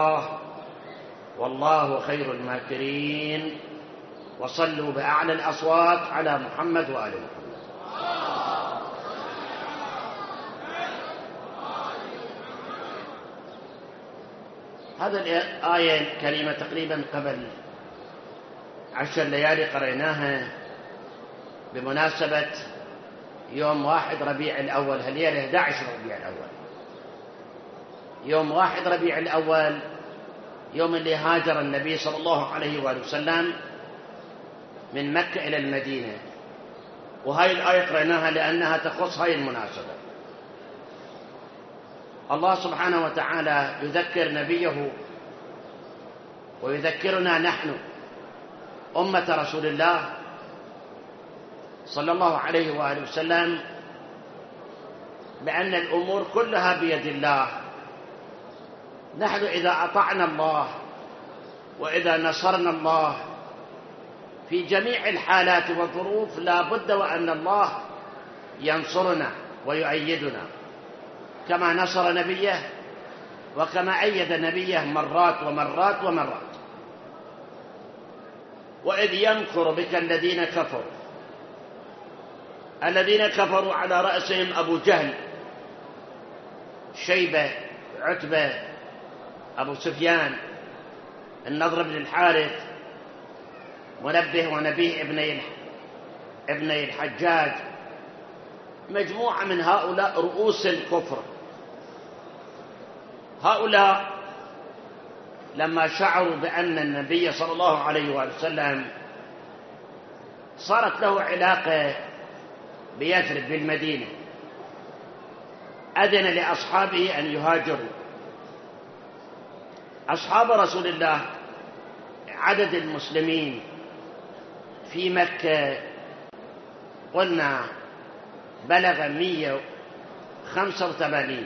والله خير الماكرين. وصلوا بأعلى الأصوات على محمد وآل محمد. هذه الآية الكريمة تقريبا قبل 10 ليالي قرأناها بمناسبة يوم 1 ربيع الأول، هالليلة 11 ربيع الأول. يوم 1 ربيع الأول يوم اللي هاجر النبي صلى الله عليه وآله وسلم من مكة إلى المدينة، وهاي الآية قرأناها لأنها تخص هاي المناسبة. الله سبحانه وتعالى يذكر نبيه ويذكرنا نحن أمة رسول الله صلى الله عليه وآله وسلم بأن الأمور كلها بيد الله. نحن إذا أطعنا الله وإذا نصرنا الله في جميع الحالات والظروف لا بد وأن الله ينصرنا ويؤيدنا، كما نصر نبيه وكما أيد نبيه مرات ومرات ومرات. وإذ يمكر بك الذين كفروا على رأسهم أبو جهل، شيبة، عتبة، أبو سفيان، النضر بن الحارث، منبه ونبيه ابني الحجاج، مجموعة من هؤلاء رؤوس الكفر. هؤلاء لما شعروا بأن النبي صلى الله عليه وآله وسلم صارت له علاقة بيثرب بالمدينة، أذن لأصحابه أن يهاجروا. أصحاب رسول الله عدد المسلمين في مكة قلنا بلغ 185.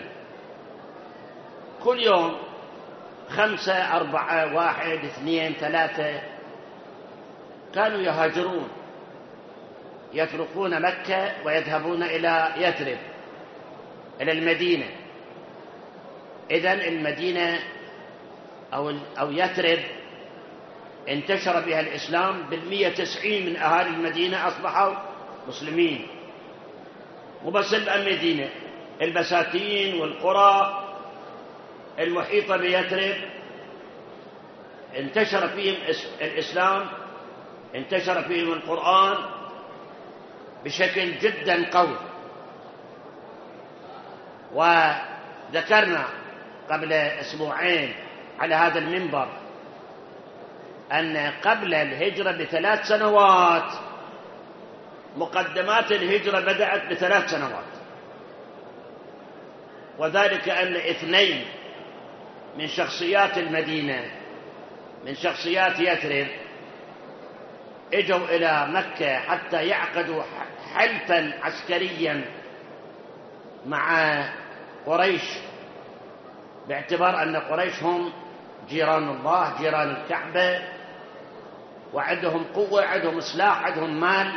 كل يوم 5 4 1 2 3 كانوا يهاجرون، يتركون مكة ويذهبون إلى يثرب، إلى المدينة. إذن المدينة أو يثرب انتشر بها الإسلام. 190 من أهالي المدينة أصبحوا مسلمين. وبس المدينة، البساتين والقرى المحيطة بيثرب انتشر فيهم الإسلام، انتشر فيهم القرآن بشكل جدا قوي. وذكرنا قبل أسبوعين على هذا المنبر أن قبل الهجرة ب3 سنوات مقدمات الهجرة بدأت ب3 سنوات، وذلك أن 2 من شخصيات المدينة، من شخصيات يثرب، اجوا إلى مكة حتى يعقدوا حلفا عسكريا مع قريش، باعتبار أن قريش هم جيران الله، جيران الكعبة، وعندهم قوة، عندهم سلاح، عندهم مال.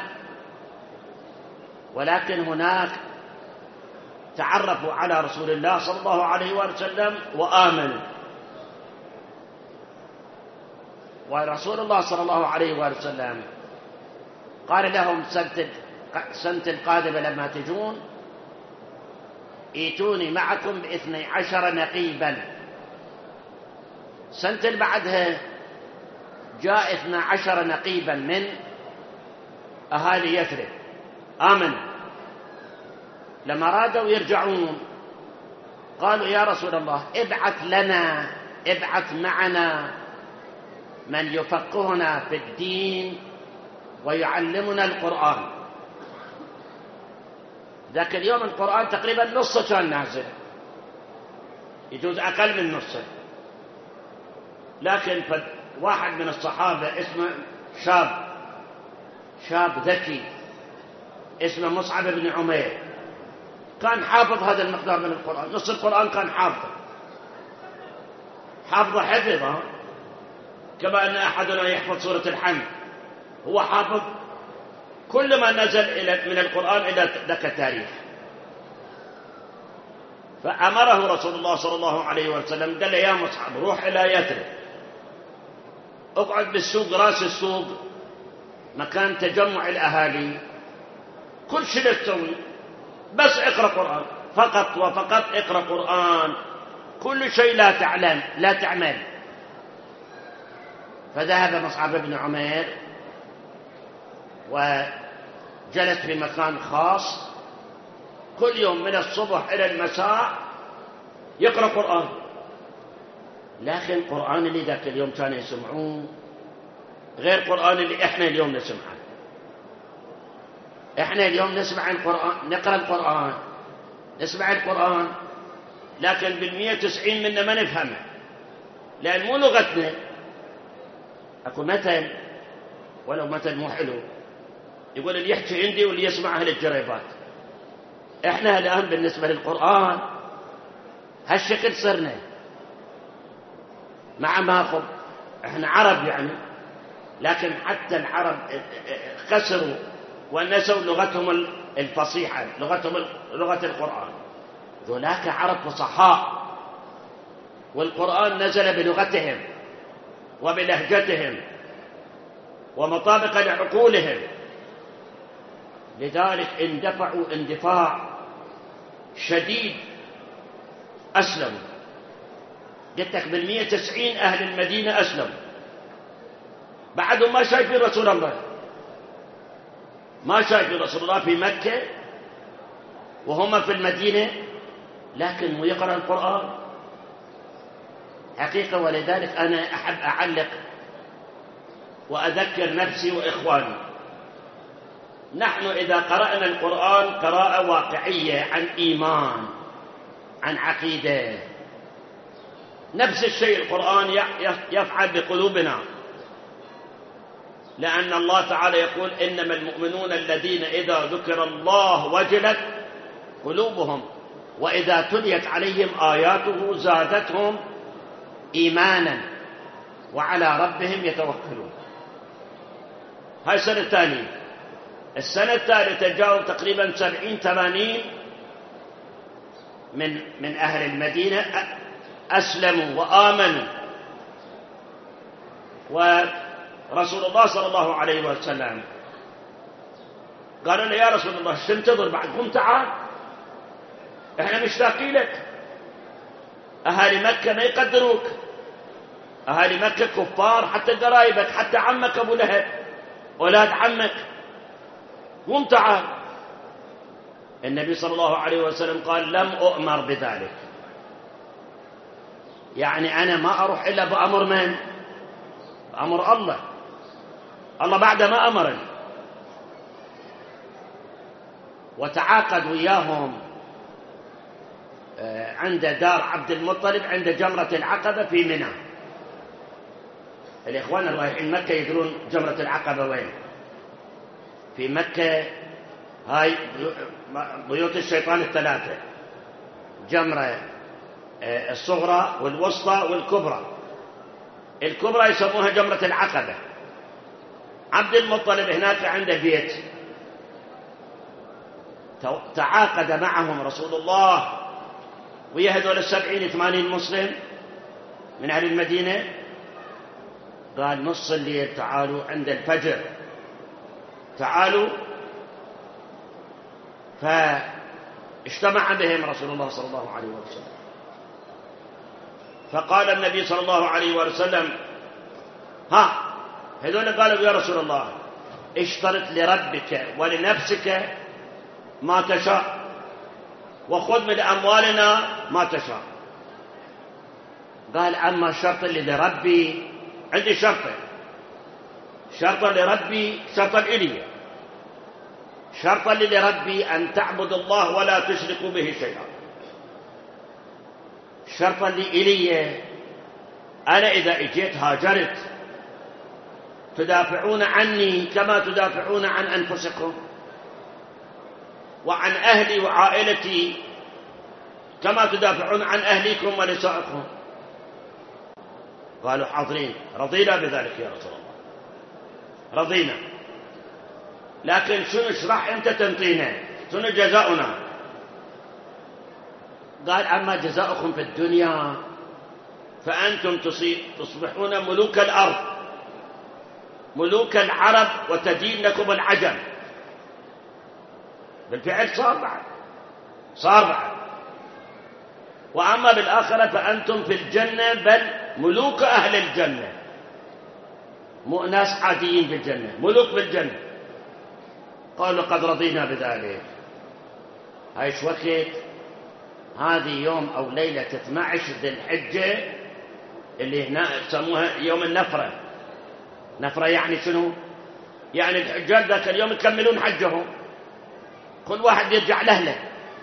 ولكن هناك تعرفوا على رسول الله صلى الله عليه وسلم وآمنوا. ورسول الله صلى الله عليه وسلم قال لهم سنة القادمة لما تجون ائتوني معكم ب12 نقيبا. سنة اللي بعدها جاء 12 نقيبا من أهالي يثرب آمنوا. لما رادوا يرجعون قالوا يا رسول الله ابعث معنا من يفقهنا في الدين ويعلمنا القرآن. ذاك اليوم القرآن تقريبا نصه كان نازل، يجوز أقل من نصه. لكن واحد من الصحابة اسمه شاب ذكي اسمه مصعب بن عمير، كان حافظ هذا المقدار من القرآن، نص القرآن كان حافظه كما أن أحدنا يحفظ سورة الحمد، هو حافظ كل ما نزل من القرآن إلى ذاك التاريخ. فأمره رسول الله صلى الله عليه وسلم، قال له يا مصعب روح إلى يثرب، اقعد بالسوق، راس السوق مكان تجمع الأهالي، كل شيء تسوي بس اقرأ قرآن، فقط وفقط اقرأ قرآن، كل شيء لا تعمل. فذهب مصعب بن عمير وجلس في مكان خاص، كل يوم من الصبح إلى المساء يقرأ قرآن. لكن القرآن اللي ذاك اليوم كانوا يسمعون غير القرآن اللي إحنا اليوم نسمعه. إحنا اليوم نسمع القرآن، نقرأ القرآن، نسمع القرآن، لكن 190 منا ما نفهمه، لأن مو لغتنا. أكو مثل، ولو مثل مو حلو، يقول اللي يحكي عندي واللي يسمع أهل الجريبات. إحنا الآن بالنسبة للقرآن هالشكل صرنا، مع ما خب إحنا عرب يعني، لكن حتى العرب خسروا ونسوا لغتهم الفصيحة، لغة القرآن. ذولاك عرب فصحاء، والقرآن نزل بلغتهم وبلهجتهم ومطابق لعقولهم، لذلك اندفعوا اندفاع شديد، أسلموا. قلت لك 190 أهل المدينة أسلموا، بعدهم ما شايفين رسول الله، ما شايفين رسول الله في مكة وهم في المدينة، لكن هو يقرأ القرآن حقيقة. ولذلك أنا أحب أعلق وأذكر نفسي وإخواني، نحن إذا قرأنا القرآن قراءة واقعية عن إيمان، عن عقيدة، نفس الشيء القرآن يفعل بقلوبنا، لأن الله تعالى يقول إنما المؤمنون الذين إذا ذكر الله وجلت قلوبهم وإذا تليت عليهم آياته زادتهم إيمانا وعلى ربهم يتوكلون. هاي السنة الثانية. السنة الثالثة جاءوا تقريبا 70-80 من أهل المدينة أسلموا وآمنوا، ورسول الله صلى الله عليه وسلم قالوا له يا رسول الله شو تنتظر بعد؟ قم تعال، احنا مشتاقين لك. أهالي مكة ما يقدروك، أهالي مكة كفار، حتى قرايبك، حتى عمك أبو لهب، أولاد عمك، قم تعال. النبي صلى الله عليه وسلم قال لم أؤمر بذلك، يعني أنا ما أروح إلا بأمر من؟ بأمر الله، الله بعد ما أمرني. وتعاقد وياهم عند دار عبد المطلب عند جمرة العقبة في منى. الإخوان الرايحين مكة يدرون جمرة العقبة وين؟ في مكة. هاي بيوت الشيطان الثلاثة، جمرة الصغرى والوسطى والكبرى. الكبرى يسموها جمرة العقبة. عبد المطلب هناك عنده بيت، تعاقد معهم رسول الله ويا هذول 70-80 مسلم من أهل المدينة، قال نص الليل تعالوا عند الفجر، تعالوا. فاجتمع بهم رسول الله صلى الله عليه وسلم، فقال النبي صلى الله عليه وسلم هذول قالوا يا رسول الله اشترط لربك ولنفسك ما تشاء وخذ من أموالنا ما تشاء. قال أما الشرط اللي لربي عندي شرطا لربي، شرطا إلي، شرطا لربي أن تعبد الله ولا تشركوا به شيئا. شرطا إلي أنا إذا اجيت هاجرت تدافعون عني كما تدافعون عن أنفسكم وعن أهلي وعائلتي كما تدافعون عن أهليكم ونسائكم. قالوا حاضرين، رضينا بذلك يا رسول الله، رضينا، لكن شنو اشرح أنت تنطينا، شنو جزاؤنا؟ قال أما جزاؤكم في الدنيا فأنتم تصبحون ملوك الأرض ملوك العرب وتدين لكم العجم. بالفعل صار بعد. وأما بالآخرة فأنتم في الجنة بل ملوك أهل الجنة، مو ناس عاديين بالجنة، ملوك بالجنة. قالوا قد رضينا بذلك. هاي شو وقت؟ هذه يوم أو ليلة 12 ذي الحجة اللي هنا يسموها يوم النفرة. نفرة يعني شنو؟ يعني الحجاج ذاك اليوم يكملون حجهم، كل واحد يرجع لأهله.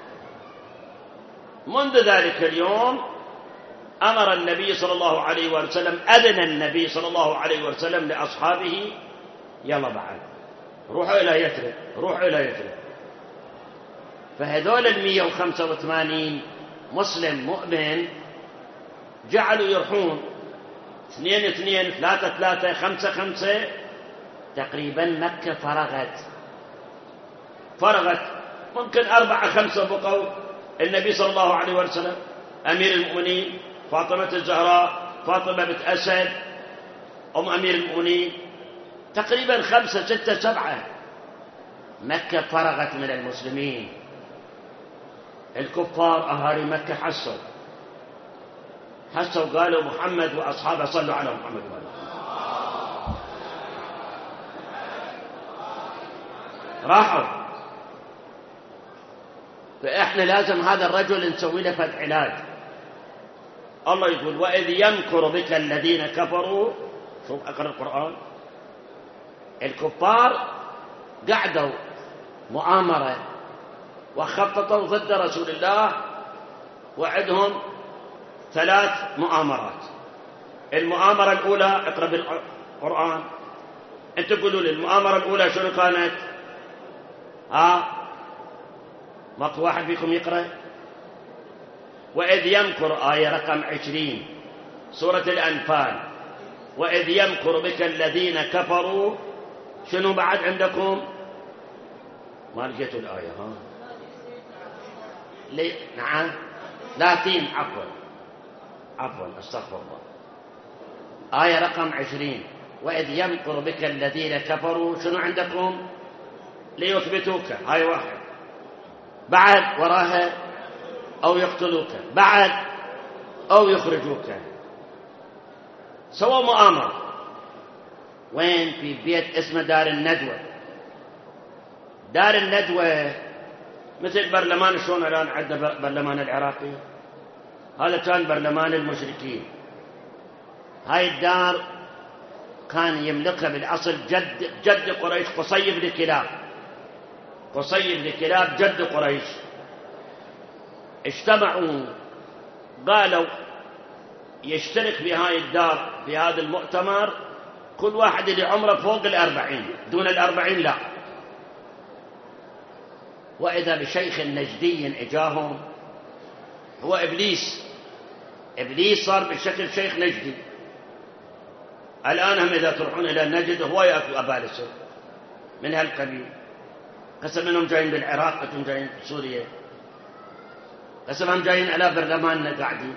منذ ذلك اليوم أمر النبي صلى الله عليه وسلم، أذن النبي صلى الله عليه وسلم لأصحابه يلا بعد روحوا إلى يثرب، روحوا إلى يثرب. فهذول 185 مسلم مؤمن جعلوا يروحون 2 2 3 3 5 5. تقريبا مكة فرغت. ممكن 4 5 بقوا. النبي صلى الله عليه وسلم، أمير المؤمنين، فاطمة الزهراء، فاطمة بنت أسد، أم أمير المؤمنين، تقريبا 5 6 7. مكة فرغت من المسلمين. الكفار أهالي مكة حسوا قالوا محمد وأصحابه صلوا على محمد راحوا. فإحنا لازم هذا الرجل نسوي له فد علاج. الله يقول وإذ يمكر بك الذين كفروا. شوف أقرأ القرآن. الكفار قعدوا مؤامرة وخططوا ضد رسول الله، وعدهم 3 مؤامرات. المؤامرة الأولى اقرأ بالقرآن. أنت تقولوا لي المؤامرة الأولى شنو كانت؟ ماكو واحد فيكم يقرأ؟ وإذ يمكر، آية رقم 20 سورة الأنفال. وإذ يمكر بك الذين كفروا. شنو بعد عندكم؟ ما لقيتوا الآية. نعم 30. عفوا استغفر الله. آية رقم 20. وإذ يمكر بك الذين كفروا. شنو عندكم؟ ليثبتوك. هاي واحد. بعد وراها أو يقتلوك، بعد أو يخرجوك. سووا مؤامرة. وين؟ في بيت اسمه دار الندوة. دار الندوة مثل برلمان شلون الآن عندنا برلمان العراقي، هذا كان برلمان المشركين. هاي الدار كان يملكها بالأصل جد قريش، قصي بن كلاب. قصي بن كلاب جد قريش. اجتمعوا قالوا يشترك في هاي الدار في هذا المؤتمر كل واحد اللي عمره فوق 40، دون 40 لا. وإذا بشيخ نجدي اجاهم، هو إبليس صار بشكل شيخ نجدي. الآن هم إذا تروحون إلى النجد هو يأكل أبالسه من هالقبيل. قسم منهم جايين بالعراق، قسم جايين بسوريا، قسم هم جايين على برلماننا قاعدين.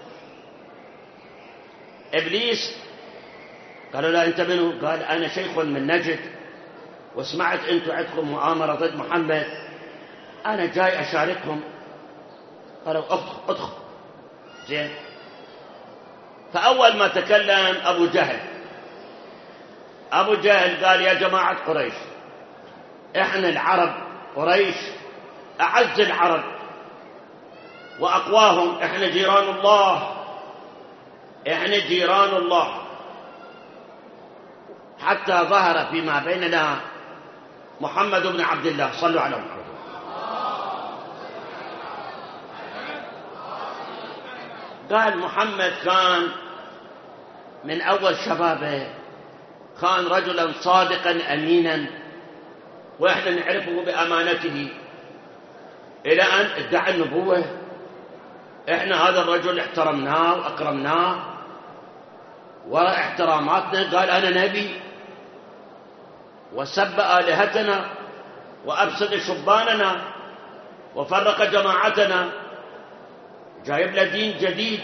إبليس قالوا لا أنت منو؟ قال أنا شيخ من نجد، وسمعت أنتم عندكم مؤامرة ضد محمد، أنا جاي أشاركهم. قالوا ادخل. زين. فأول ما تكلم أبو جهل قال يا جماعة قريش، إحنا العرب قريش أعز العرب وأقواهم، إحنا جيران الله، حتى ظهر فيما بيننا محمد بن عبد الله. صلوا على محمد. قال محمد كان من أول شبابه كان رجلا صادقا أمينا، وإحنا نعرفه بأمانته، إلى أن ادعى النبوة. إحنا هذا الرجل احترمناه وأكرمناه، وراء احتراماتنا قال أنا نبي، وسب آلهتنا وأفسد شباننا وفرق جماعتنا. جايب له دين جديد،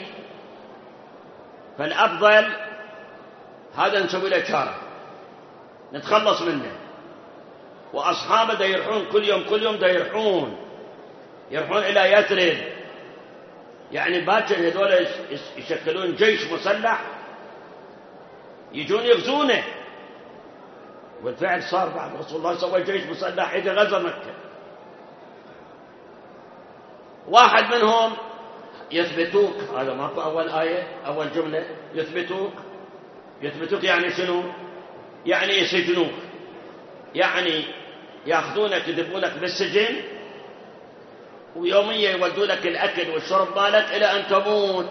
فالأفضل هذا نسوي له شارع نتخلص منه. وأصحابه دا يروحون كل يوم دا يروحون إلى يثرب، يعني باكر هذول يشكلون جيش مسلح يجون يغزونه. والفعل صار بعد رسول الله سوى جيش مسلح إذا غزا مكة. واحد منهم يثبتوك، هذا ماكو أول آية أول جملة، يثبتوك يعني شنو؟ يعني يسجنوك، يعني ياخذونك يذبونك بالسجن، ويوميا يودوا لك الأكل والشرب مالك إلى أن تموت.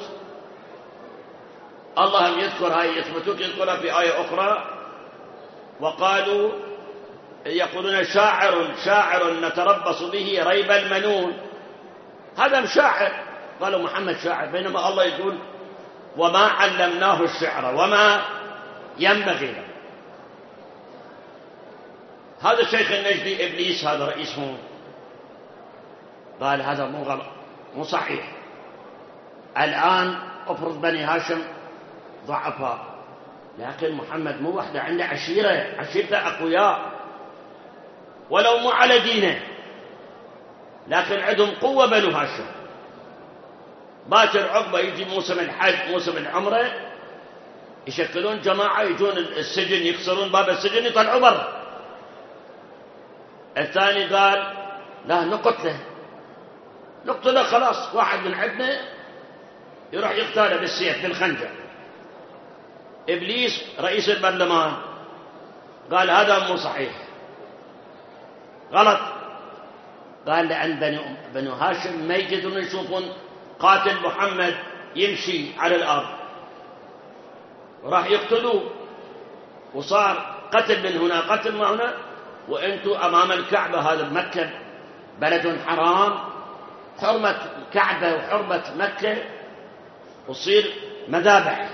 الله يذكر هاي يثبتوك، يذكرها في آية أخرى، وقالوا يقولون شاعر نتربص به ريب المنون. هذا مشاعر، قالوا محمد شاعر، بينما الله يقول وما علمناه الشعر وما ينبغي له. هذا الشيخ النجدي إبليس هذا رئيسهم قال هذا مو غلط، مو صحيح. الآن افرض بني هاشم ضعفاء، لكن محمد مو وحده، عنده عشيرته أقوياء ولو مو على دينه، لكن عندهم قوة بنو هاشم. باكر عقبة يجي موسم الحج موسم العمرة يشكلون جماعة يجون السجن يكسرون باب السجن يطلعوا برا. الثاني قال لا نقتله خلاص، واحد من عندنا يروح يقتله بالسيف بالخنجر. إبليس رئيس البرلمان قال هذا مو صحيح، غلط. قال لأن بنو هاشم ما يقدرون يشوفون قاتل محمد يمشي على الأرض، وراح يقتلوه، وصار قتل من هنا قتل ما هنا، وأنتم أمام الكعبة. هذا مكة بلد حرام، حرمة الكعبة وحرمة مكة وصير مذابح.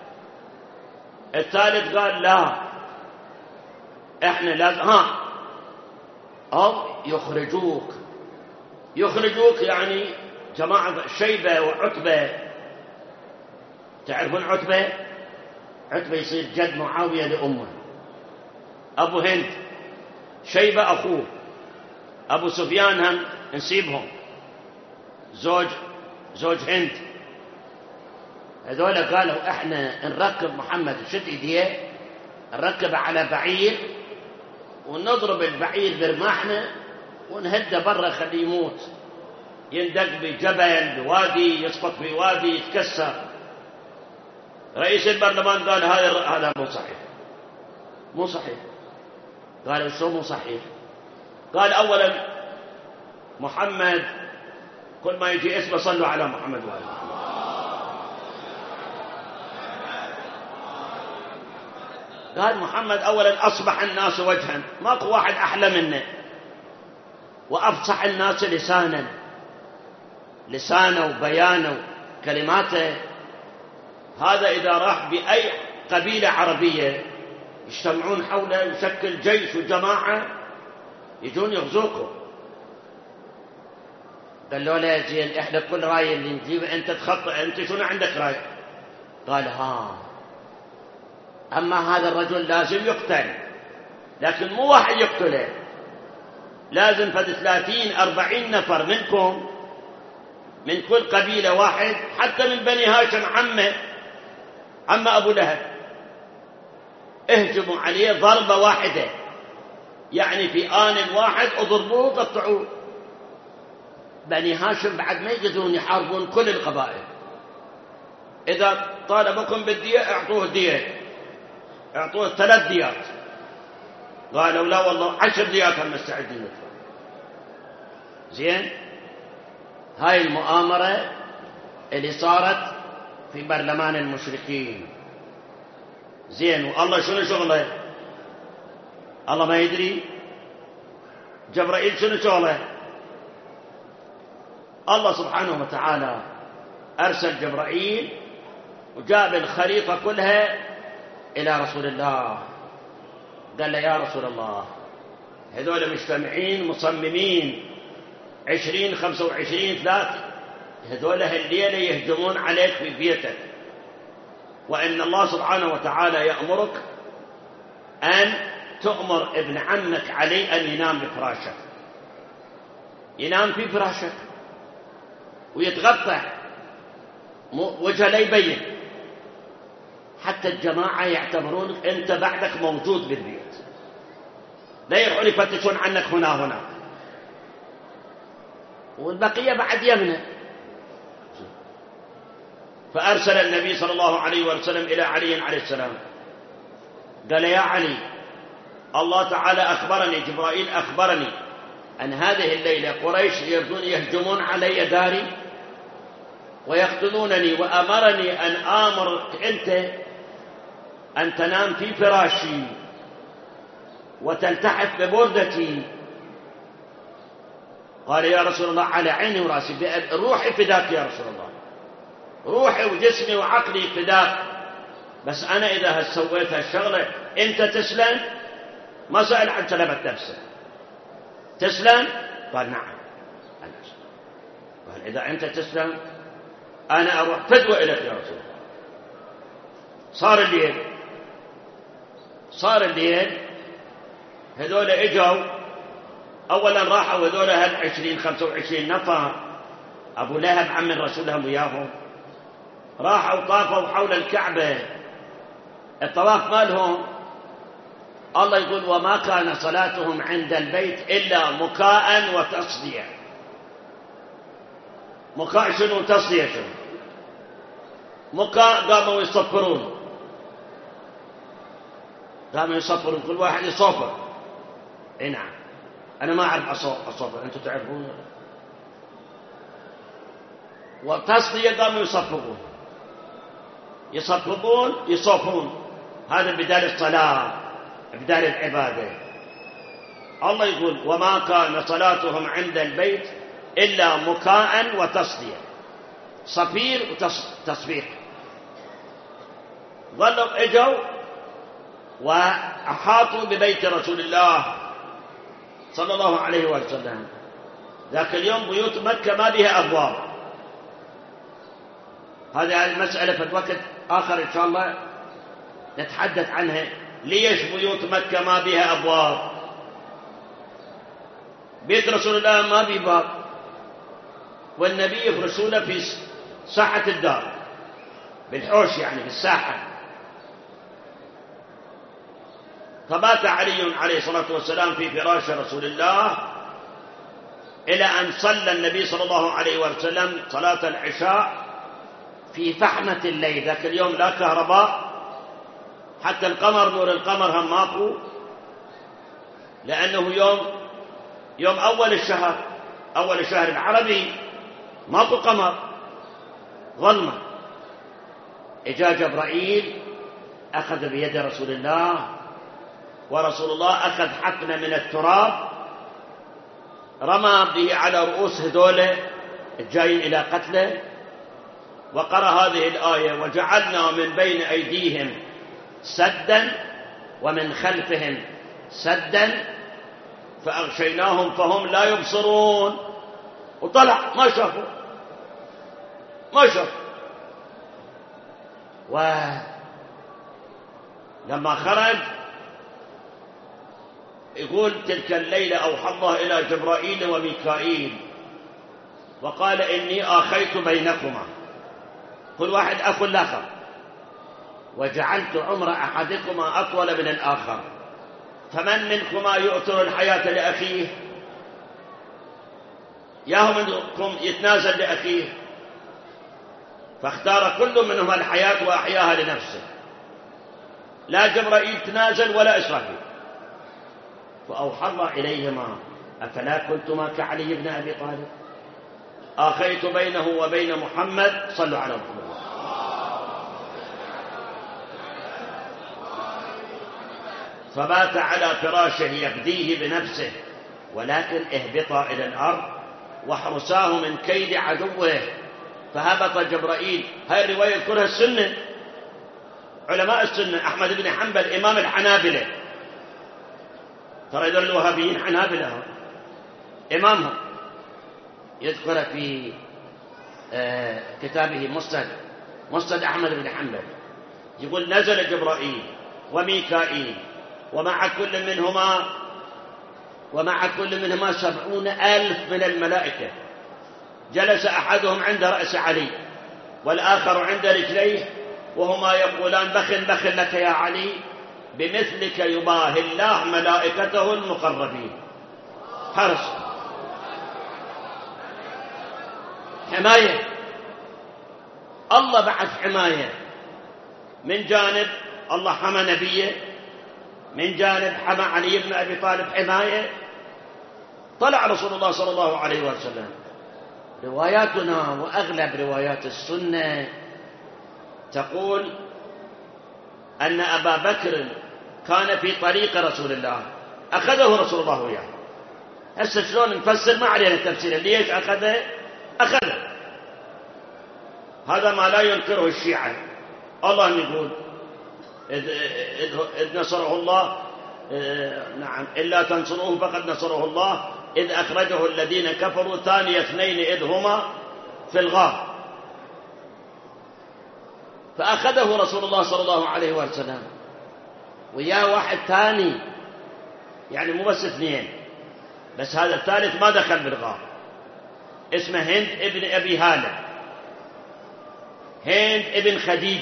الثالث قال لا، احنا لازم أو يخرجوك يعني جماعة شيبة وعتبة. تعرفون عتبة يصير جد معاوية لأمه، أبو هند، شيبة أخوه، أبو سفيان هم نسيبهم زوج هند. هذول قالوا احنا نركب محمد شد ايديه نركبه على بعير ونضرب البعير برماحنا ونهده برا خليه يموت، يندق بجبل بوادي، يسقط في وادي يتكسر. رئيس البرلمان قال هذا مو صحيح. قال شو مو صحيح؟ قال اولا محمد كل ما يجي اسمه صلوا على محمد وآل محمد. قال محمد اولا اصبح الناس وجها، ماكو واحد احلى منه، وافصح الناس لسانه وبيانه كلماته. هذا اذا راح باي قبيله عربيه يجتمعون حوله يشكل جيش وجماعه يجون يغزوكم. قالوا له زين احنا كل راي اللي نجيبه انت تخطئ، انت شنو عندك راي؟ قال اما هذا الرجل لازم يقتل، لكن مو واحد يقتله، لازم فد 30-40 نفر منكم من كل قبيله واحد، حتى من بني هاشم عم ابو لهب، اهجموا عليه ضربه واحده، يعني في آن واحد اضربوه قطعوه. بني هاشم بعد ما يقدرون يحاربون كل القبائل، إذا طالبكم بالدية اعطوه دية، اعطوه 3 ديات. قالوا لا والله 10 ديات هم مستعدين ندفع. زين، هاي المؤامرة اللي صارت في برلمان المشركين. زين، والله شنو شغله؟ الله ما يدري؟ جبرائيل شنو شغله؟ الله سبحانه وتعالى أرسل جبرائيل وجاب الخريطة كلها إلى رسول الله، قال له يا رسول الله هذول مجتمعين مصممين 20-25 هذول الليلة يهجمون عليك في بيتك، وإن الله سبحانه وتعالى يأمرك أن تؤمر ابن عمك علي أن ينام بفراشك، ينام في فراشك ويتغطى وجهه لا يبين، حتى الجماعة يعتبرونك أنت بعدك موجود بالبيت، لا يروحون يفتشون عنك هنا والبقية بعد يمنه. فأرسل النبي صلى الله عليه وسلم إلى علي عليه السلام، قال: يا علي، الله تعالى أخبرني، جبرائيل أخبرني أن هذه الليلة قريش يردون يهجمون علي داري ويقتلونني، وأمرني أن آمرك أنت أن تنام في فراشي وتلتحف ببردتي. قال: يا رسول الله، على عيني وراسي، روحي فداك يا رسول الله، روحي وجسمي وعقلي فداك، بس أنا إذا سويت هالشغلة أنت تسلم؟ ما سأل عن سلامة نفسه، تسلم؟ قال: نعم أنا أسلم. قال: إذا أنت تسلم أنا أروح فدوة إليك يا رسول الله. صار الليل هذول إجوا، أولا راحوا هذول 25 نفر، أبو لهب عم الرسول هم وياهم، راحوا طافوا حول الكعبة، الطواف مالهم الله يقول: وما كان صلاتهم عند البيت إلا مكاء وتصدية. مكاء شنو؟ تصدية شنو؟ مكاء قاموا يصفرون، كل واحد يصفر. اي نعم، أنا ما أعرف أصفر، أنتم تعرفون. وتصدية قاموا يصفون، هذا بدال الصلاة، بدال العبادة. الله يقول: وما كان صلاتهم عند البيت إلا مكاء وتصدية، صفير وتصفيق. ظلوا اجوا وأحاطوا ببيت رسول الله صلى الله عليه وسلم. ذاك اليوم بيوت مكة ما بها أبواب، هذه المسألة في الوقت آخر إن شاء الله نتحدث عنها. ليش بيوت مكة ما بها أبواب؟ بيت رسول الله ما بيه باب، والنبي يفرشونه في ساحة الدار، بالحوش يعني في الساحة. فبات علي عليه الصلاة والسلام في فراش رسول الله إلى أن صلى النبي صلى الله عليه وسلم صلاة العشاء في فحمة الليل. ذاك اليوم لا كهرباء، حتى القمر، نور القمر هم ماكو، لأنه يوم أول الشهر العربي ماكو قمر، ظلمة. إجا جبرائيل أخذ بيد رسول الله، ورسول الله أخذ حقنة من التراب رمى به على رؤوس هذول الجايين إلى قتله، وقرأ هذه الآية: وجعلنا من بين أيديهم سدا ومن خلفهم سدا فأغشيناهم فهم لا يبصرون. وطلع ما شافوا. ولما خرج يقول: تلك الليلة أوحى الله إلى جبرائيل وميكائيل وقال: إني آخيت بينكما، كل واحد أخ الآخر، وجعلت عمر أحدكما أطول من الآخر، فمن منكما يؤثر الحياة لأخيه؟ ياهو منكم يتنازل لأخيه؟ فاختار كل منهما الحياة وأحياها لنفسه، لا جبرائيل تنازل ولا إسرافيل. فأوحى الله إليهما: أفلا كنتما كعلي بن أبي طالب؟ آخيت بينه وبين محمد، صلوا على محمد. فبات على فراشه يفديه بنفسه، ولكن اهبطا إلى الأرض واحرساه من كيد عدوه. فهبط جبرائيل. هاي الرواية يذكرها السنة، علماء السنة. أحمد بن حنبل إمام الحنابلة، ترى يدل الوهابيين حنابلة، إمامهم، يذكر في كتابه مسند أحمد بن حنبل، يقول نزل جبرائيل وميكائيل ومع كل منهما 70,000 من الملائكة، جلس أحدهم عند رأس علي والآخر عند رجليه، وهما يقولان بخ بخ لك يا علي، بمثلك يباهي الله ملائكته المقربين. حرص، حماية، الله بعث حماية، من جانب الله حمى نبيه، من جانب حمى علي بن أبي طالب حماية. طلع رسول الله صلى الله عليه وسلم. رواياتنا وأغلب روايات السنة تقول أن أبا بكر كان في طريق رسول الله، أخذه رسول الله وياه. هسه شلون نفسر؟ ما علينا تفسير. ليش أخذه؟ هذا ما لا ينكره الشيعة. الله يقول إذ نصره الله، نعم، إلا تنصروه فقد نصره الله إذ أخرجه الذين كفروا ثاني اثنين إذ هما في الغار. فأخذه رسول الله صلى الله عليه وسلم وياه واحد ثاني، يعني مو بس اثنين، بس هذا الثالث ما دخل بالغار، اسمه هند ابن أبي هالة، هند ابن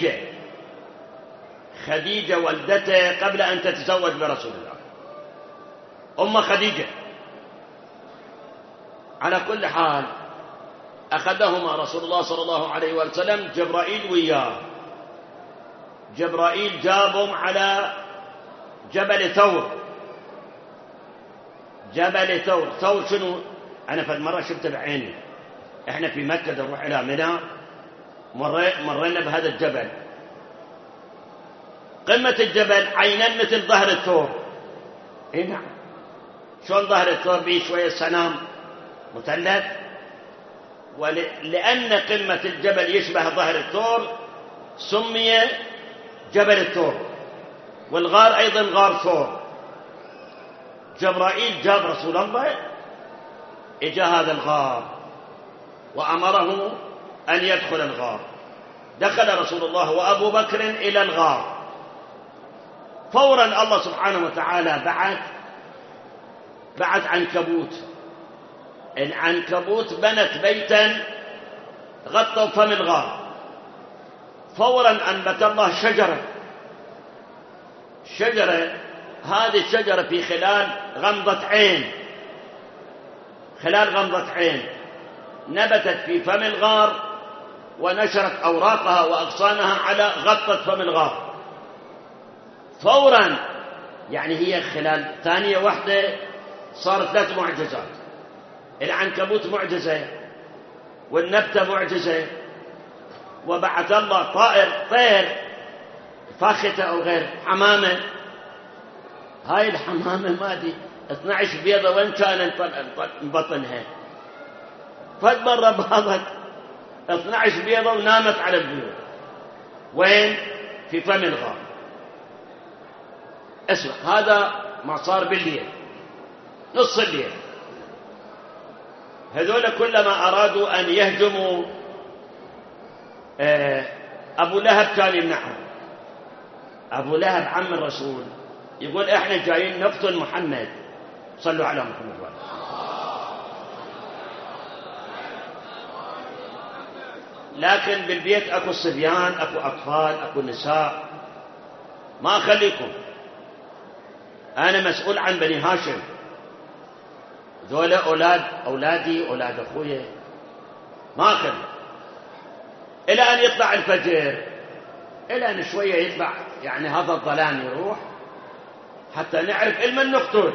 خديجة ولدته قبل أن تتزوج برسول الله، أم خديجة. على كل حال أخذهما رسول الله صلى الله عليه وسلم، جبرائيل وياه. جبرائيل جابهم على جبل ثور. ثور شنو؟ أنا فد مرة شفته بعيني، إحنا في مكة نروح إلى منى، مرينا بهذا الجبل. قمة الجبل عينان مثل ظهر الثور. إيه نعم، شلون ظهر الثور؟ به شوية سنام مثلث، ولأن قمة الجبل يشبه ظهر الثور سمي جبل الثور، والغار أيضا غار ثور. جبرائيل جاب رسول الله، إجا هذا الغار وأمره أن يدخل الغار. دخل رسول الله وأبو بكر إلى الغار. فورا الله سبحانه وتعالى بعث عنكبوت. العنكبوت بنت بيتا غطوا فم الغار. فورا أنبت الله شجرة، هذه الشجرة في خلال غمضة عين نبتت في فم الغار، ونشرت أوراقها وأغصانها على غطة فم الغار فورا. يعني هي خلال ثانية واحدة صارت 3 معجزات. العنكبوت معجزة، والنبتة معجزة، وبعث الله طير فاختة أو غير حمامة. هاي الحمامة ما دي 12 بيضة وين كان بطنها، فد مرة باضت 12 بيضة ونامت على البيوت. وين؟ في فم الغار. اسمع، هذا ما صار بالليل، نص الليل. هذول كلما أرادوا أن يهجموا أبو لهب كان يمنعهم. أبو لهب عم الرسول يقول إحنا جايين نقتل محمد، صلوا على محمد وآله. لكن بالبيت أكو صبيان، أكو أطفال، أكو نساء، ما أخليكم، أنا مسؤول عن بني هاشم، ذولا أولادي أولاد أخويا، ما أخلي. إلى أن يطلع الفجر، إلى أن شوية يطلع، يعني هذا الظلام يروح حتى نعرف المن نقتل.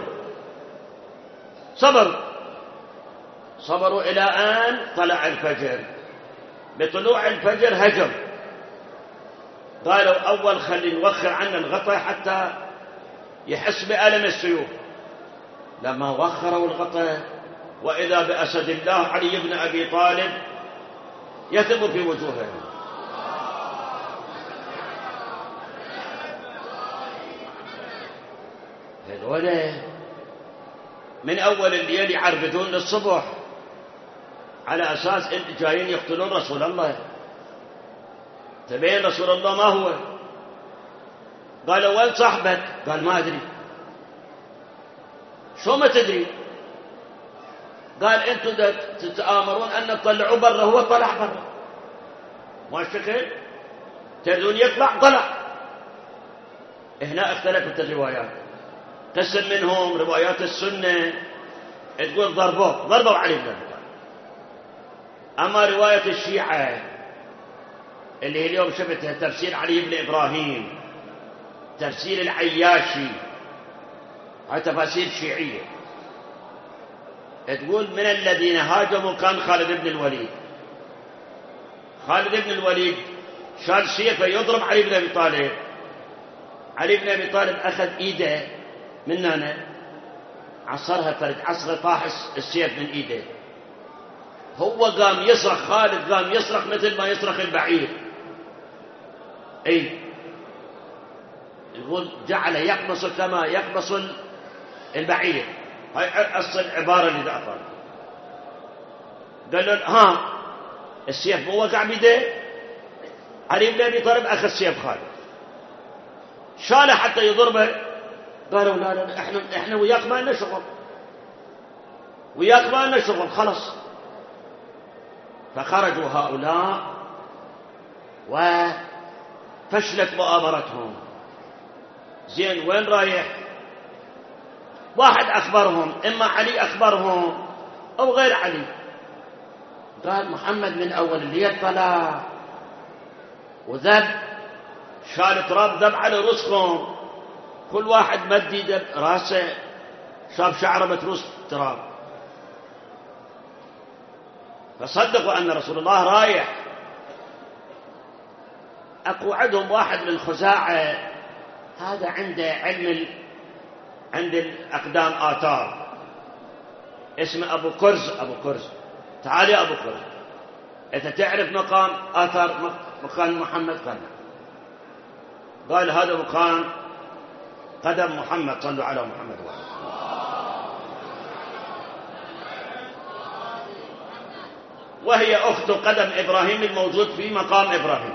صبروا إلى أن طلع الفجر. بطلوع الفجر هجم، قالوا أول خلي نوخر عنا الغطاء حتى يحس بألم السيوف. لما وخروا الغطاء وإذا بأسد الله علي بن أبي طالب يثب في وجوههم. هذول من أول الليل يعربدون للصبح، على أساس إن جايين يقتلون رسول الله. تبين رسول الله ما هو. قالوا وين صاحبك؟ قال ما أدري. شو ما تدري؟ قال أنتم تتآمرون أن تطلعوا برا، هو طلع برا ما الشكل، تريدون يطلع طلع. هنا اختلفت الروايات. قسم منهم روايات السنة تقول ضربوا علي بن أبي طالب. أما رواية الشيعة اللي اليوم شفتها تفسير علي بن إبراهيم، تفسير العياشي، هاي تفاسير شيعية، تقول من الذين هاجموا كان خالد بن الوليد. خالد بن الوليد شال سيفه يضرب علي بن أبي طالب. علي بن أبي طالب أخذ إيده من هنا عصرها فرد عصره، طاح السيف من إيده. هو قام يصرخ، خالد قام يصرخ مثل ما يصرخ البعير. أي يقول جعل يقبص كما يقبص البعير. هاي أصل العبارة اللي ذكرها. قال له ها السيف هو وقع بيده. علي بن أبي طالب أخذ سيف خالد شاله حتى يضربه. قالوا لا احنا وياك ما لنا شغل، وياك ما لنا شغل خلص. فخرجوا هؤلاء وفشلت مؤامرتهم. زين وين رايح؟ واحد أخبرهم، إما علي أخبرهم أو غير علي. قال محمد من أول الليل طلع وذب، شال تراب ذب على رؤوسكم. كل واحد مد يده راسه، شاف شعره متروس تراب. فصدقوا أن رسول الله رايح. أكو عندهم واحد من خزاعة، هذا عنده علم عند الأقدام آثار، اسمه أبو كرز. تعال يا أبو كرز، أنت تعرف مقام آثار مكان محمد؟ قال هذا مكان قدم محمد، صلوا على محمد وهي أخت قدم إبراهيم الموجود في مقام إبراهيم.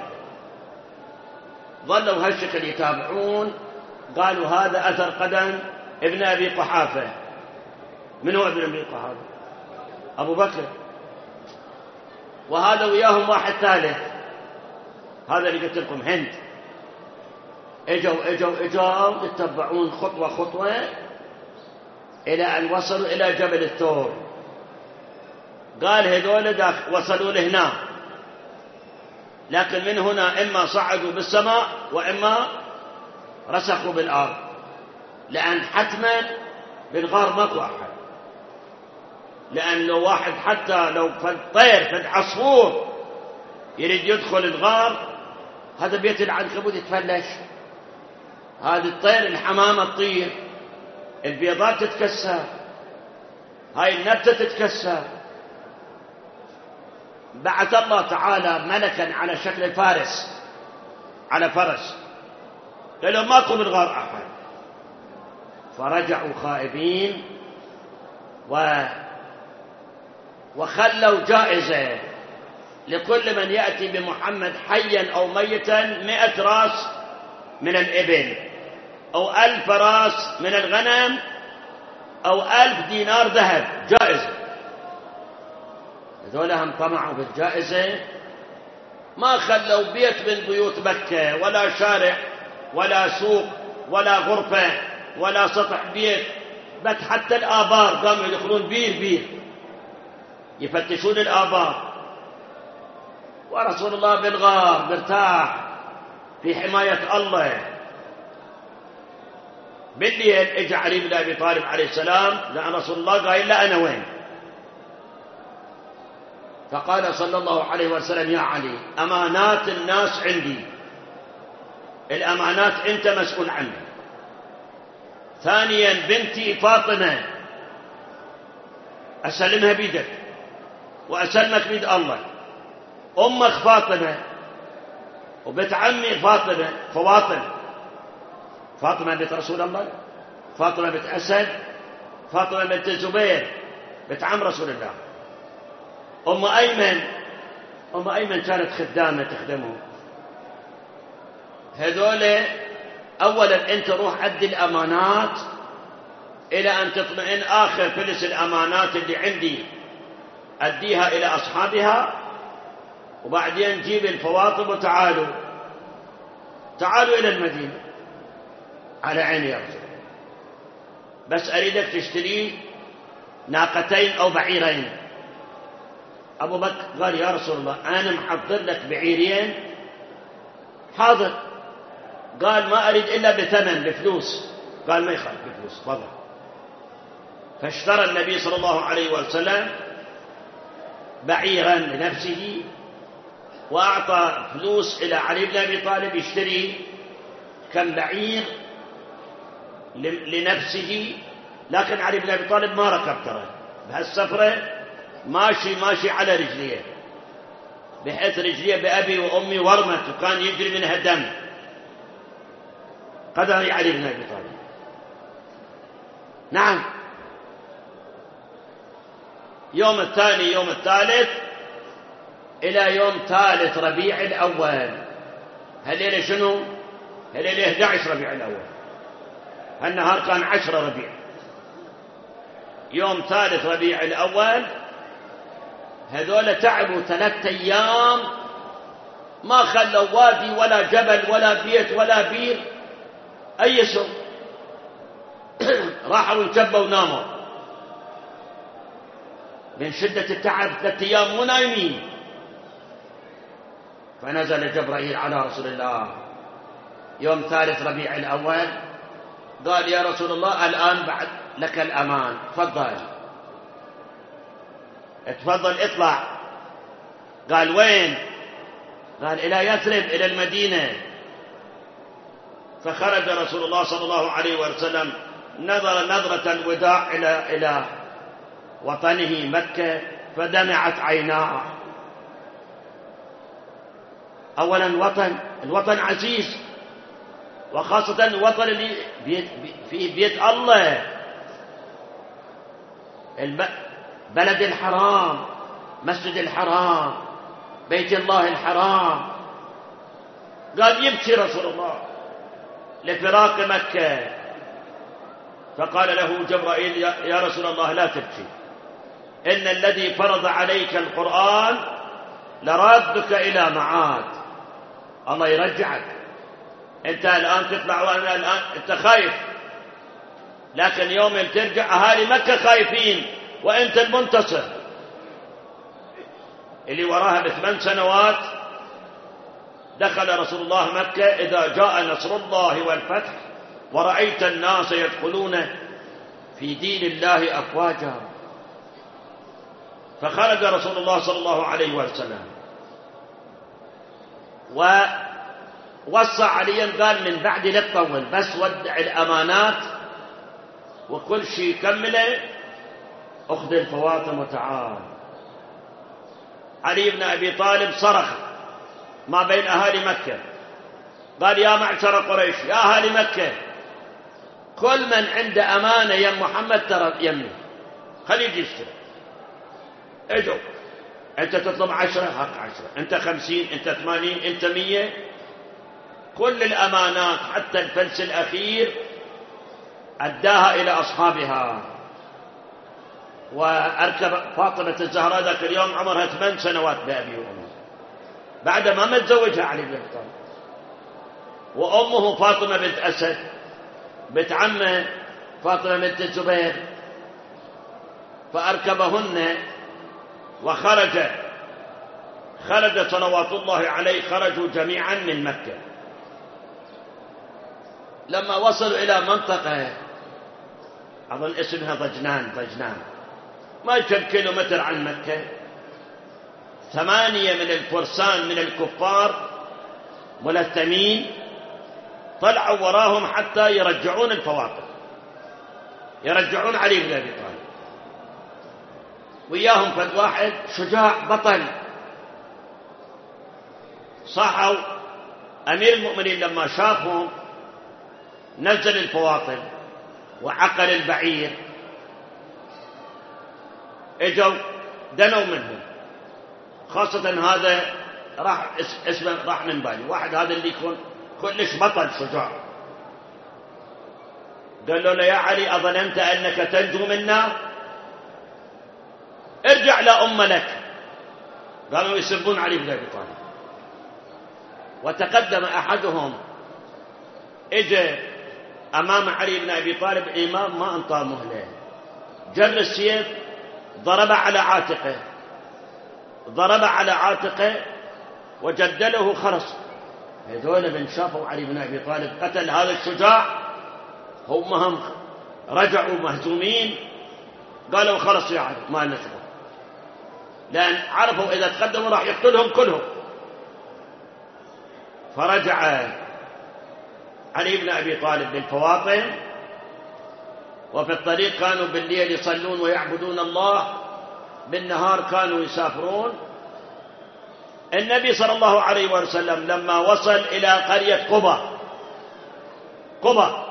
ظلوا هالشكل يتابعون. قالوا هذا أثر قدم ابن أبي قحافة. من هو ابن أبي قحافة؟ أبو بكر. وهذا وياهم واحد ثالث، هذا اللي قلت لكم هند. اجوا يتبعون خطوة إلى أن وصلوا إلى جبل الثور. قال هذول وصلوا لهنا، لكن من هنا إما صعدوا بالسماء وإما رسخوا بالأرض، لأن حتما بالغار ماكو أحد. لأن لو واحد حتى لو فد طير فد عصفور يريد يدخل الغار، هذا بيت العنكبوت يتفلش. هذه الطير الحمامة تطير، البيضات تتكسر، هاي النبتة تتكسر. بعث الله تعالى ملكا على شكل الفارس، على فرس، قالوا ماكو بالغار أحد. فرجعوا خائبين وخلوا جائزة لكل من يأتي بمحمد حيا أو ميتا 100 راس من الإبل، أو 1000 راس من الغنم، أو 1000 دينار ذهب جائزة. هذولهم طمعوا بالجائزة، ما خلوا بيت من بيوت مكة، ولا شارع ولا سوق ولا غرفة ولا سطح بيت، بل حتى الآبار قاموا يدخلون بير يفتشون الآبار. ورسول الله بالغار مرتاح في حماية الله. بالليل اجى علي بن أبي طالب عليه السلام، لأن رسول الله قال لا أنا وين؟ فقال صلى الله عليه وسلم يا علي أمانات الناس عندي، الأمانات أنت مسؤول عنها. ثانيا بنتي فاطمة أسلمها بيدك وأسلمك بيد الله. أمك فاطمة وبنت عمي فاطمة، فاطمة بنت رسول الله، فاطمة بنت أسد، فاطمة بنت الزبير بنت عم رسول الله. أم أيمن كانت خدامة تخدمه. هذول أولا أنت روح أدي الأمانات إلى أن تطمئن، آخر فلس الأمانات اللي عندي أديها إلى أصحابها، وبعدين جيب الفواطم وتعالوا إلى المدينة على عيني يا رسول، بس أريدك تشتري ناقتين أو بعيرين. أبو بكر قال يا رسول الله أنا محضر لك بعيرين. حاضر. قال ما أريد إلا بثمن، بفلوس. قال ما يخالف بفلوس، تفضل. فاشترى النبي صلى الله عليه وسلم بعيرا لنفسه، وأعطى فلوس إلى علي بن أبي طالب يشتري كم بعير لنفسه. لكن علي بن أبي طالب ما ركب، ترى بهالسفرة ماشي على رجليه، بحيث رجليه بأبي وأمي ورمت وكان يجري منها الدم. قدر علي بن أبي طالب. نعم. يوم الثاني يوم الثالث إلى يوم ثالث ربيع الأول. هالليلة شنو؟ هالليلة 11 ربيع الأول، هالنهار كان 10 ربيع. يوم ثالث ربيع الأول هذول تعبوا 3 أيام، ما خلوا وادي ولا جبل ولا بيت ولا بير أي سوء. راحوا وانكبوا وناموا من شدة التعب، 3 أيام مو نايمين. فنزل جبرائيل على رسول الله يوم ثالث ربيع الأول، قال يا رسول الله الآن بعد لك الأمان، تفضل اطلع. قال وين؟ قال إلى يثرب، إلى المدينة. فخرج رسول الله صلى الله عليه وسلم، نظر نظرة الوداع إلى وطنه مكة، فدمعت عيناه. أولا الوطن عزيز، وخاصة الوطن اللي فيه بيت الله، بلد الحرام، مسجد الحرام، بيت الله الحرام. قال يبكي رسول الله لفراق مكة. فقال له جبرائيل يا رسول الله لا تبكي، إن الذي فرض عليك القرآن لرادك إلى معاد. الله يرجعك، أنت الآن تطلع وأنا الآن أنت خايف، لكن يوم ترجع أهالي مكة خايفين وأنت المنتصر. اللي وراها ب8 سنوات دخل رسول الله مكة: إذا جاء نصر الله والفتح ورأيت الناس يدخلون في دين الله أفواجا. فخرج رسول الله صلى الله عليه وسلم ووصى عليا، قال من بعد لا تطول، بس ودع الأمانات وكل شيء كمله، أخذ الفواطم وتعال. علي بن أبي طالب صرخ ما بين أهالي مكة، قال يا معشر قريش، يا أهالي مكة، كل من عنده أمانة يا محمد ترى يمي، خليه يجي يشتري. اجوا، أنت تطلب 10 حق 10، أنت 50، أنت 80، أنت 100. كل الأمانات حتى الفلس الأخير أداها إلى أصحابها. وأركب فاطمة الزهراء ذاك اليوم عمرها 8 سنوات بأبي وأمه، بعد ما متزوجها علي بن أبي طالب. وأمه فاطمة بنت أسد، بنت عمه فاطمة بنت الزبير. فأركبهن وخرج صلوات الله عليه، خرجوا جميعا من مكة. لما وصلوا إلى منطقة أظن اسمها ضجنان، ما كم كيلومتر عن مكة، 8 من الفرسان من الكفار ملثمين طلعوا وراهم حتى يرجعون الفواطم، يرجعون علي بن أبي طالب. وياهم فد واحد شجاع بطل. صاحوا أمير المؤمنين لما شافهم نزل الفواطم وعقل البعير. اجوا دنوا منهم خاصة هذا راح اسمه راح من بالي، واحد هذا اللي يكون كلش بطل شجاع. قال له يا علي أظننت أنك تنجو منا؟ ارجع لأم لك. قالوا يسبون علي بن أبي طالب. وتقدم أحدهم اجى أمام علي بن أبي طالب، الإمام ما انطى مهله، جر السيف ضرب على عاتقه، ضرب على عاتقه وجدله خرس. هذول من شافوا علي بن أبي طالب قتل هذا الشجاع، هم رجعوا مهزومين، قالوا خلص يا علي ما لنا شغل، لأن عرفوا إذا تقدموا راح يقتلهم كلهم. فرجع علي بن أبي طالب للفواطم، وفي الطريق كانوا بالليل يصلون ويعبدون الله، بالنهار كانوا يسافرون. النبي صلى الله عليه وسلم لما وصل إلى قرية قبى،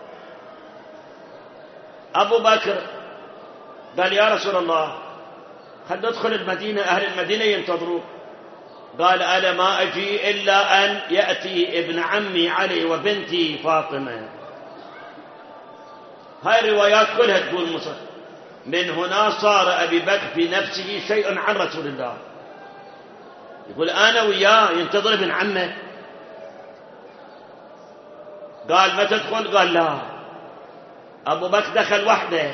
أبو بكر قال يا رسول الله خل ندخل المدينة، أهل المدينة ينتظروك. قال أنا ما أجي إلا أن يأتي ابن عمي علي وبنتي فاطمة. هاي الروايات كلها تقول مصر. من هنا صار أبي بكر في نفسه شيء عن رسول الله، يقول أنا وياه ينتظر ابن عمه. قال ما تدخل؟ قال لا. أبو بكر دخل وحده،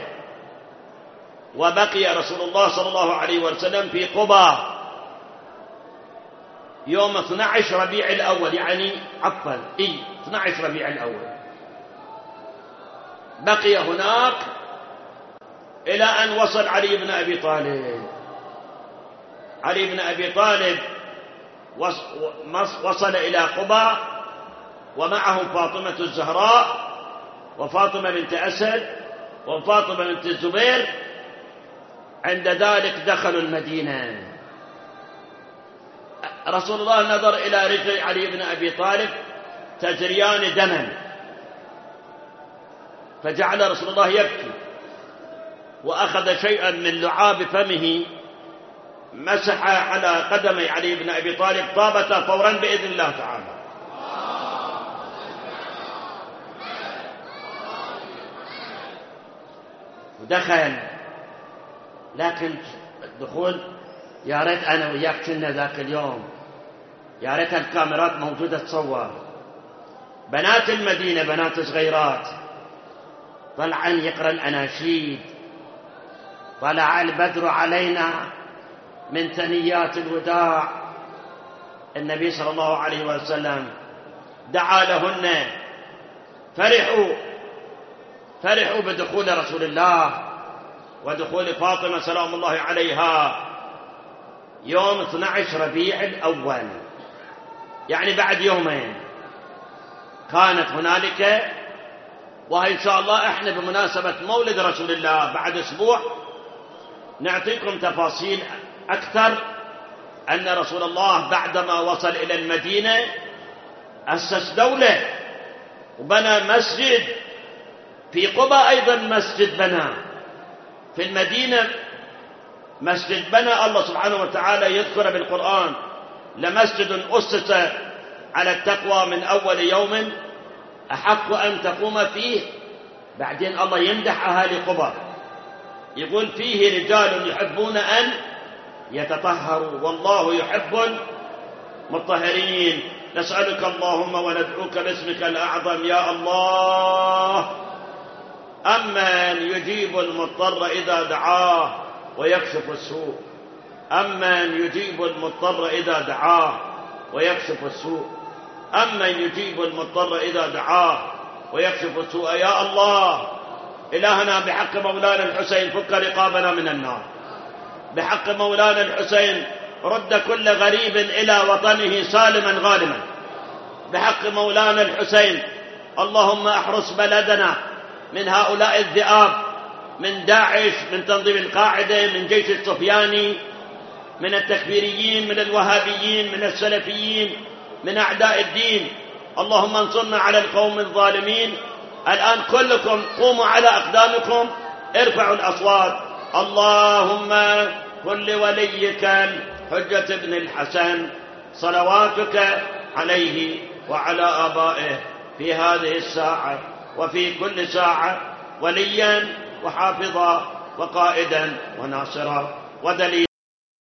وبقي رسول الله صلى الله عليه وسلم في قبى يوم 12 ربيع الأول، يعني عفوا 12 ربيع الأول. بقي هناك إلى أن وصل علي بن أبي طالب. علي بن أبي طالب وصل إلى قبى ومعهم فاطمة الزهراء وفاطمة بنت أسد وفاطمة بنت الزبير. عند ذلك دخلوا المدينة. رسول الله نظر إلى رجل علي بن أبي طالب تجريان دما، فجعل رسول الله يبكي، وأخذ شيئا من لعاب فمه مسح على قدمي علي بن أبي طالب، طابت فورا بإذن الله تعالى. ودخل، لكن الدخول يا ريت أنا وياك كنا ذاك اليوم، يا ريت الكاميرات موجودة تصور. بنات المدينة بنات صغيرات طلعن يقرأ الأناشيد، طلع البدر علينا من ثنيات الوداع. النبي صلى الله عليه وسلم دعا لهن، فرحوا بدخول رسول الله ودخول فاطمة سلام الله عليها يوم 12 ربيع الأول، يعني بعد يومين كانت هنالك. وهي إن شاء الله إحنا بمناسبة مولد رسول الله بعد أسبوع نعطيكم تفاصيل أكثر. أن رسول الله بعدما وصل إلى المدينة أسس دولة وبنى مسجد. في قبى أيضا مسجد بنى، في المدينة مسجد بنى الله سبحانه وتعالى يذكر بالقرآن: لمسجد أسس على التقوى من أول يوم أحق أن تقوم فيه. بعدين الله يمدح أهالي قبى، يقول فيه رجال يحبون أن يتطهروا والله يحب المطهرين. نسألك اللهم وندعوك باسمك الأعظم يا الله، أمن يجيب المضطر إذا دعاه ويكشف السوء، أمن يجيب المضطر إذا دعاه ويكشف السوء، أمن يجيب المضطر إذا دعاه ويكشف السوء. يا الله إلهنا بحق مولانا الحسين فك رقابنا من النار، بحق مولانا الحسين رد كل غريب إلى وطنه سالما غانما، بحق مولانا الحسين اللهم احرس بلدنا من هؤلاء الذئاب، من داعش، من تنظيم القاعدة، من جيش السفياني، من التكفيريين، من الوهابيين، من السلفيين، من أعداء الدين. اللهم انصرنا على القوم الظالمين. الآن كلكم قوموا على أقدامكم، ارفعوا الأصوات. اللهم كن لوليك حجة بن الحسن صلواتك عليه وعلى آبائه في هذه الساعة وفي كل ساعة وليا وحافظا وقائدا وناصرا ودليلا.